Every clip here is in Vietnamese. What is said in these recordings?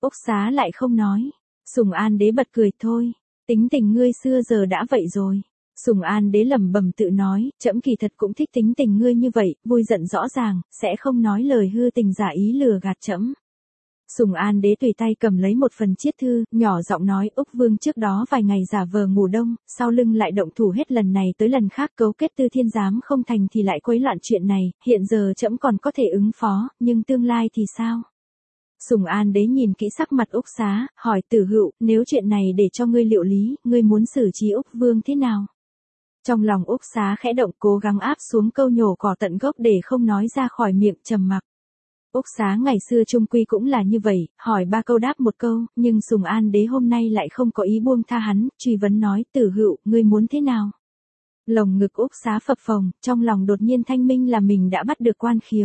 Úc Xá lại không nói. Sùng An Đế bật cười thôi. Tính tình ngươi xưa giờ đã vậy rồi. Sùng An Đế lẩm bẩm tự nói, trẫm kỳ thật cũng thích tính tình ngươi như vậy, vui giận rõ ràng, sẽ không nói lời hư tình giả ý lừa gạt trẫm. Sùng An Đế tùy tay cầm lấy một phần chiết thư, nhỏ giọng nói, Úc Vương trước đó vài ngày giả vờ ngủ đông, sau lưng lại động thủ hết lần này tới lần khác, cấu kết Tư Thiên Giám không thành thì lại quấy loạn chuyện này, hiện giờ trẫm còn có thể ứng phó, nhưng tương lai thì sao? Sùng An Đế nhìn kỹ sắc mặt Úc Xá, hỏi Tử Hữu, nếu chuyện này để cho ngươi liệu lý, ngươi muốn xử trí Úc Vương thế nào? Trong lòng Úc Xá khẽ động, cố gắng áp xuống câu nhổ cỏ tận gốc để không nói ra khỏi miệng, trầm mặc. Úc Xá ngày xưa trung quy cũng là như vậy, hỏi 3 câu đáp 1 câu, nhưng Sùng An Đế hôm nay lại không có ý buông tha hắn, truy vấn nói, Tử Hữu, ngươi muốn thế nào? Lồng ngực Úc Xá phập phồng, trong lòng đột nhiên thanh minh là mình đã bắt được quan khiếu.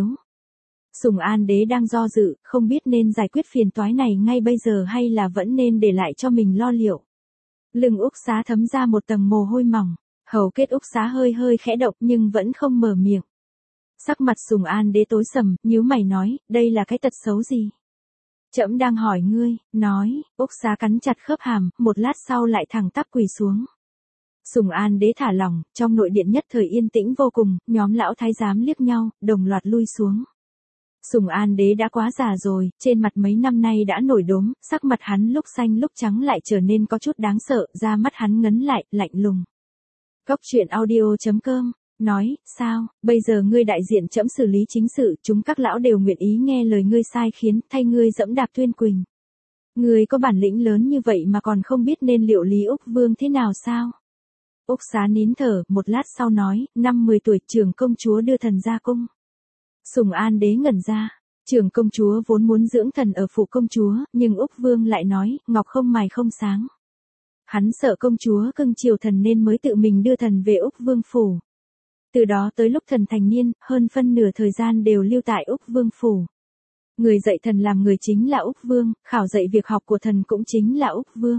Sùng An Đế đang do dự, không biết nên giải quyết phiền toái này ngay bây giờ hay là vẫn nên để lại cho mình lo liệu. Lưng Úc Xá thấm ra một tầng mồ hôi mỏng, hầu kết Úc Xá hơi hơi khẽ động nhưng vẫn không mở miệng. Sắc mặt Sùng An Đế tối sầm, nhíu mày nói, đây là cái tật xấu gì? Trẫm đang hỏi ngươi, nói, Úc Xá cắn chặt khớp hàm, một lát sau lại thẳng tắp quỳ xuống. Sùng An Đế thả lỏng, trong nội điện nhất thời yên tĩnh vô cùng, nhóm lão thái giám liếc nhau, đồng loạt lui xuống. Sùng An Đế đã quá già rồi, trên mặt mấy năm nay đã nổi đốm, sắc mặt hắn lúc xanh lúc trắng lại trở nên có chút đáng sợ, da mắt hắn ngấn lại, lạnh lùng. Cốc truyện audio.com nói, sao, bây giờ ngươi đại diện trẫm xử lý chính sự, chúng các lão đều nguyện ý nghe lời ngươi sai khiến, thay ngươi dẫm đạp Tuyên Quỳnh. Ngươi có bản lĩnh lớn như vậy mà còn không biết nên liệu lý Úc Vương thế nào sao? Úc Xá nín thở, một lát sau nói, năm 10 tuổi trưởng công chúa đưa thần ra cung. Sùng An Đế ngẩn ra, trưởng công chúa vốn muốn dưỡng thần ở phủ công chúa, nhưng Úc Vương lại nói, ngọc không mài không sáng. Hắn sợ công chúa cưng chiều thần nên mới tự mình đưa thần về Úc Vương phủ. Từ đó tới lúc thần thành niên, hơn phân nửa thời gian đều lưu tại Úc Vương phủ. Người dạy thần làm người chính là Úc Vương, khảo dạy việc học của thần cũng chính là Úc Vương.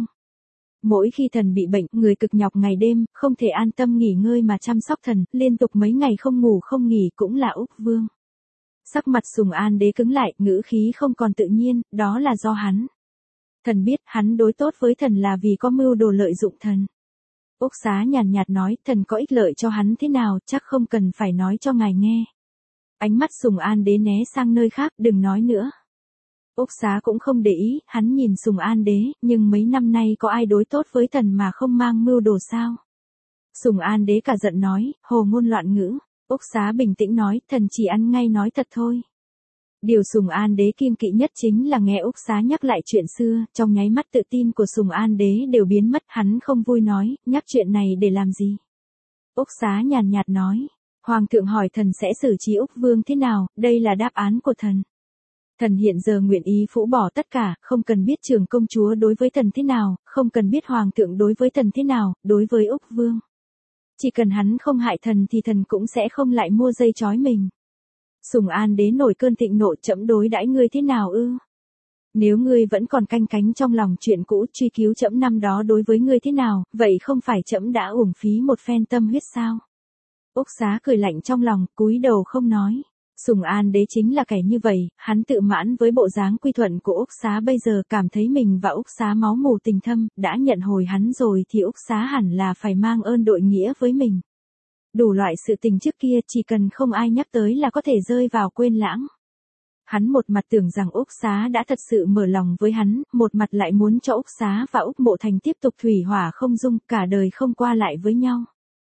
Mỗi khi thần bị bệnh, người cực nhọc ngày đêm, không thể an tâm nghỉ ngơi mà chăm sóc thần, liên tục mấy ngày không ngủ không nghỉ cũng là Úc Vương. Sắc mặt Sùng An Đế cứng lại, ngữ khí không còn tự nhiên, đó là do hắn. Thần biết hắn đối tốt với thần là vì có mưu đồ lợi dụng thần. Úc Xá nhàn nhạt nói, thần có ích lợi cho hắn thế nào, chắc không cần phải nói cho ngài nghe. Ánh mắt Sùng An Đế né sang nơi khác, đừng nói nữa. Úc Xá cũng không để ý, hắn nhìn Sùng An Đế, nhưng mấy năm nay có ai đối tốt với thần mà không mang mưu đồ sao? Sùng An Đế cả giận nói, hồ ngôn loạn ngữ. Úc Xá bình tĩnh nói, thần chỉ ăn ngay nói thật thôi. Điều Sùng An Đế kiêng kỵ nhất chính là nghe Úc Xá nhắc lại chuyện xưa, trong nháy mắt tự tin của Sùng An Đế đều biến mất, hắn không vui nói, nhắc chuyện này để làm gì? Úc Xá nhàn nhạt nói, Hoàng thượng hỏi thần sẽ xử trí Úc Vương thế nào, đây là đáp án của thần. Thần hiện giờ nguyện ý phũ bỏ tất cả, không cần biết trưởng công chúa đối với thần thế nào, không cần biết Hoàng thượng đối với thần thế nào, đối với Úc Vương. Chỉ cần hắn không hại thần thì thần cũng sẽ không lại mua dây trói mình. Sùng An Đế nổi cơn thịnh nộ, trẫm đối đãi ngươi thế nào ư? Nếu ngươi vẫn còn canh cánh trong lòng chuyện cũ truy cứu trẫm năm đó đối với ngươi thế nào, vậy không phải trẫm đã uổng phí một phen tâm huyết sao? Úc Xá cười lạnh trong lòng, cúi đầu không nói. Sùng An Đế chính là kẻ như vậy, hắn tự mãn với bộ dáng quy thuận của Úc Xá bây giờ, cảm thấy mình và Úc Xá máu mù tình thâm, đã nhận hồi hắn rồi thì Úc Xá hẳn là phải mang ơn đội nghĩa với mình. Đủ loại sự tình trước kia chỉ cần không ai nhắc tới là có thể rơi vào quên lãng. Hắn một mặt tưởng rằng Úc Xá đã thật sự mở lòng với hắn, một mặt lại muốn cho Úc Xá và Úc Mộ Thành tiếp tục thủy hỏa không dung, cả đời không qua lại với nhau.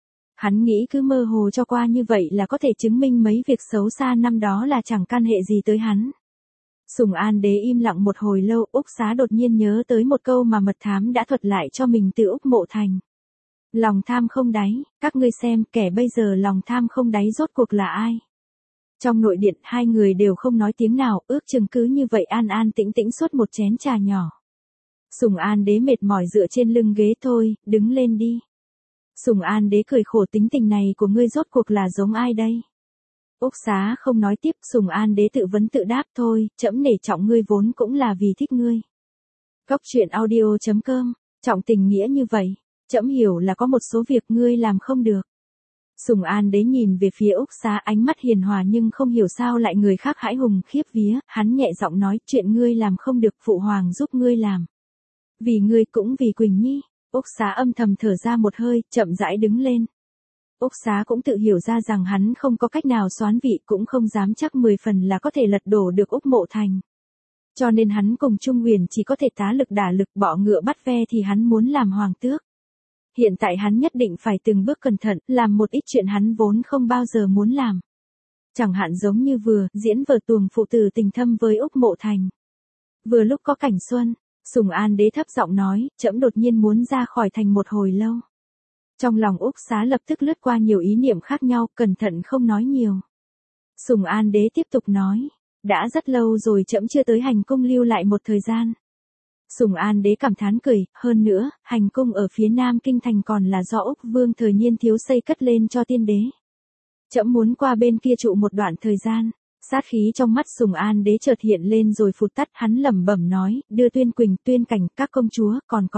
Hắn nghĩ cứ mơ hồ cho qua như vậy là có thể chứng minh mấy việc xấu xa năm đó là chẳng can hệ gì tới hắn. Sùng An Đế im lặng một hồi lâu, Úc Xá đột nhiên nhớ tới một câu mà mật thám đã thuật lại cho mình từ Úc Mộ Thành. Lòng tham không đáy, các ngươi xem kẻ bây giờ lòng tham không đáy rốt cuộc là ai. Trong nội điện hai người đều không nói tiếng nào, ước chừng cứ như vậy an an tĩnh tĩnh suốt một chén trà nhỏ. Sùng An Đế mệt mỏi dựa trên lưng ghế, thôi, đứng lên đi. Sùng An Đế cười khổ, tính tình này của ngươi rốt cuộc là giống ai đây? Úc Xá không nói tiếp, Sùng An Đế tự vấn tự đáp, thôi, trẫm nể trọng ngươi vốn cũng là vì thích ngươi. Cốc truyện audio.com, trọng tình nghĩa như vậy, trẫm hiểu là có một số việc ngươi làm không được. Sùng An Đế nhìn về phía Úc Xá, ánh mắt hiền hòa nhưng không hiểu sao lại người khác hãi hùng khiếp vía, hắn nhẹ giọng nói, chuyện ngươi làm không được, phụ hoàng giúp ngươi làm. Vì ngươi cũng vì Quỳnh Nhi. Úc Xá âm thầm thở ra một hơi, chậm rãi đứng lên. Úc Xá cũng tự hiểu ra rằng hắn không có cách nào soán vị, cũng không dám chắc 10 phần là có thể lật đổ được Úc Mộ Thành. Cho nên hắn cùng Trung Huyền chỉ có thể tá lực đả lực, bỏ ngựa bắt ve thì hắn muốn làm hoàng tước. Hiện tại hắn nhất định phải từng bước cẩn thận, làm một ít chuyện hắn vốn không bao giờ muốn làm. Chẳng hạn giống như vừa diễn vở tuồng phụ tử tình thâm với Úc Mộ Thành. Vừa lúc có cảnh xuân, Sùng An Đế thấp giọng nói, trẫm đột nhiên muốn ra khỏi thành một hồi lâu. Trong lòng Úc Xá lập tức lướt qua nhiều ý niệm khác nhau, cẩn thận không nói nhiều. Sùng An Đế tiếp tục nói, đã rất lâu rồi trẫm chưa tới hành cung lưu lại một thời gian. Sùng An Đế cảm thán cười, hơn nữa, hành cung ở phía nam kinh thành còn là do Úc Vương Thời Niên thiếu xây cất lên cho tiên đế. Trẫm muốn qua bên kia trụ một đoạn thời gian. Sát khí trong mắt Sùng An Đế chợt hiện lên rồi phụt tắt, hắn lẩm bẩm nói, đưa Tuyên Quỳnh, Tuyên Cảnh, các công chúa,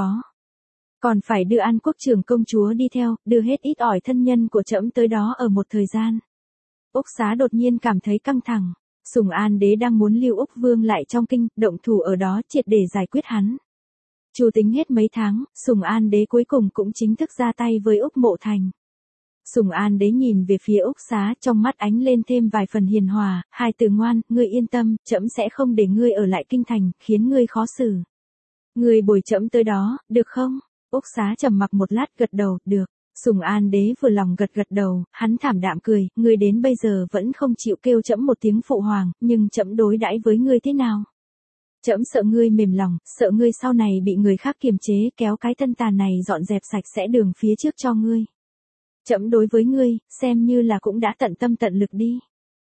còn phải đưa An Quốc trưởng công chúa đi theo, đưa hết ít ỏi thân nhân của trẫm tới đó ở một thời gian. Úc Xá đột nhiên cảm thấy căng thẳng. Sùng An Đế đang muốn lưu Úc Vương lại trong kinh, động thủ ở đó triệt để giải quyết hắn. Chu tính hết mấy tháng, Sùng An Đế cuối cùng cũng chính thức ra tay với Úc Mộ Thành. Sùng An Đế nhìn về phía Úc Xá, trong mắt ánh lên thêm vài phần hiền hòa, hai từ ngoan, ngươi yên tâm, trẫm sẽ không để ngươi ở lại kinh thành, khiến ngươi khó xử. Ngươi bồi trẫm tới đó, được không? Úc Xá trầm mặc một lát gật đầu, được. Sùng An Đế vừa lòng gật đầu, hắn thảm đạm cười, ngươi đến bây giờ vẫn không chịu kêu trẫm một tiếng phụ hoàng, nhưng trẫm đối đãi với ngươi thế nào? Trẫm sợ ngươi mềm lòng, sợ ngươi sau này bị người khác kiềm chế, kéo cái thân tàn này dọn dẹp sạch sẽ đường phía trước cho ngươi. Trẫm đối với ngươi, xem như là cũng đã tận tâm tận lực đi.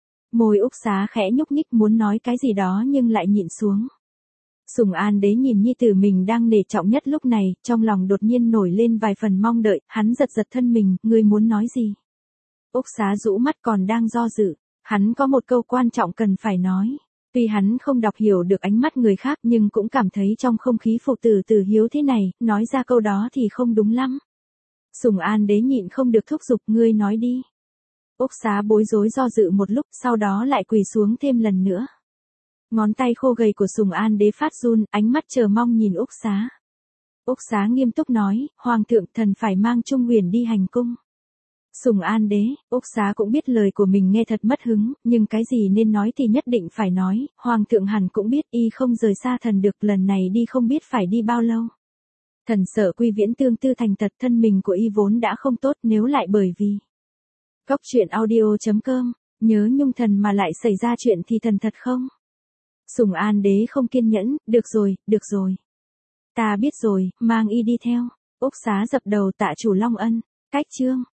Môi Úc Xá khẽ nhúc nhích muốn nói cái gì đó nhưng lại nhịn xuống. Sùng An Đế nhìn nhi tử mình đang nể trọng nhất lúc này, trong lòng đột nhiên nổi lên vài phần mong đợi, hắn giật thân mình, ngươi muốn nói gì? Úc Xá rũ mắt còn đang do dự, hắn có một câu quan trọng cần phải nói. Tuy hắn không đọc hiểu được ánh mắt người khác nhưng cũng cảm thấy trong không khí phụ tử tử hiếu thế này, nói ra câu đó thì không đúng lắm. Sùng An Đế nhịn không được thúc giục, ngươi nói đi. Úc Xá bối rối do dự một lúc, sau đó lại quỳ xuống thêm lần nữa. Ngón tay khô gầy của Sùng An Đế phát run, ánh mắt chờ mong nhìn Úc Xá. Úc Xá nghiêm túc nói, hoàng thượng thần phải mang Trung Huyền đi hành cung. Sùng An Đế, Úc Xá cũng biết lời của mình nghe thật mất hứng, nhưng cái gì nên nói thì nhất định phải nói, hoàng thượng hẳn cũng biết y không rời xa thần được, lần này đi không biết phải đi bao lâu. Thần sợ Quy Viễn tương tư thành tật, thân mình của y vốn đã không tốt, nếu lại bởi vì Góc truyện audio.com, nhớ nhung thần mà lại xảy ra chuyện thì thần thật không? Sùng An Đế không kiên nhẫn, được rồi. Ta biết rồi, mang y đi theo. Úc Xá dập đầu tạ chủ Long Ân. Cách chương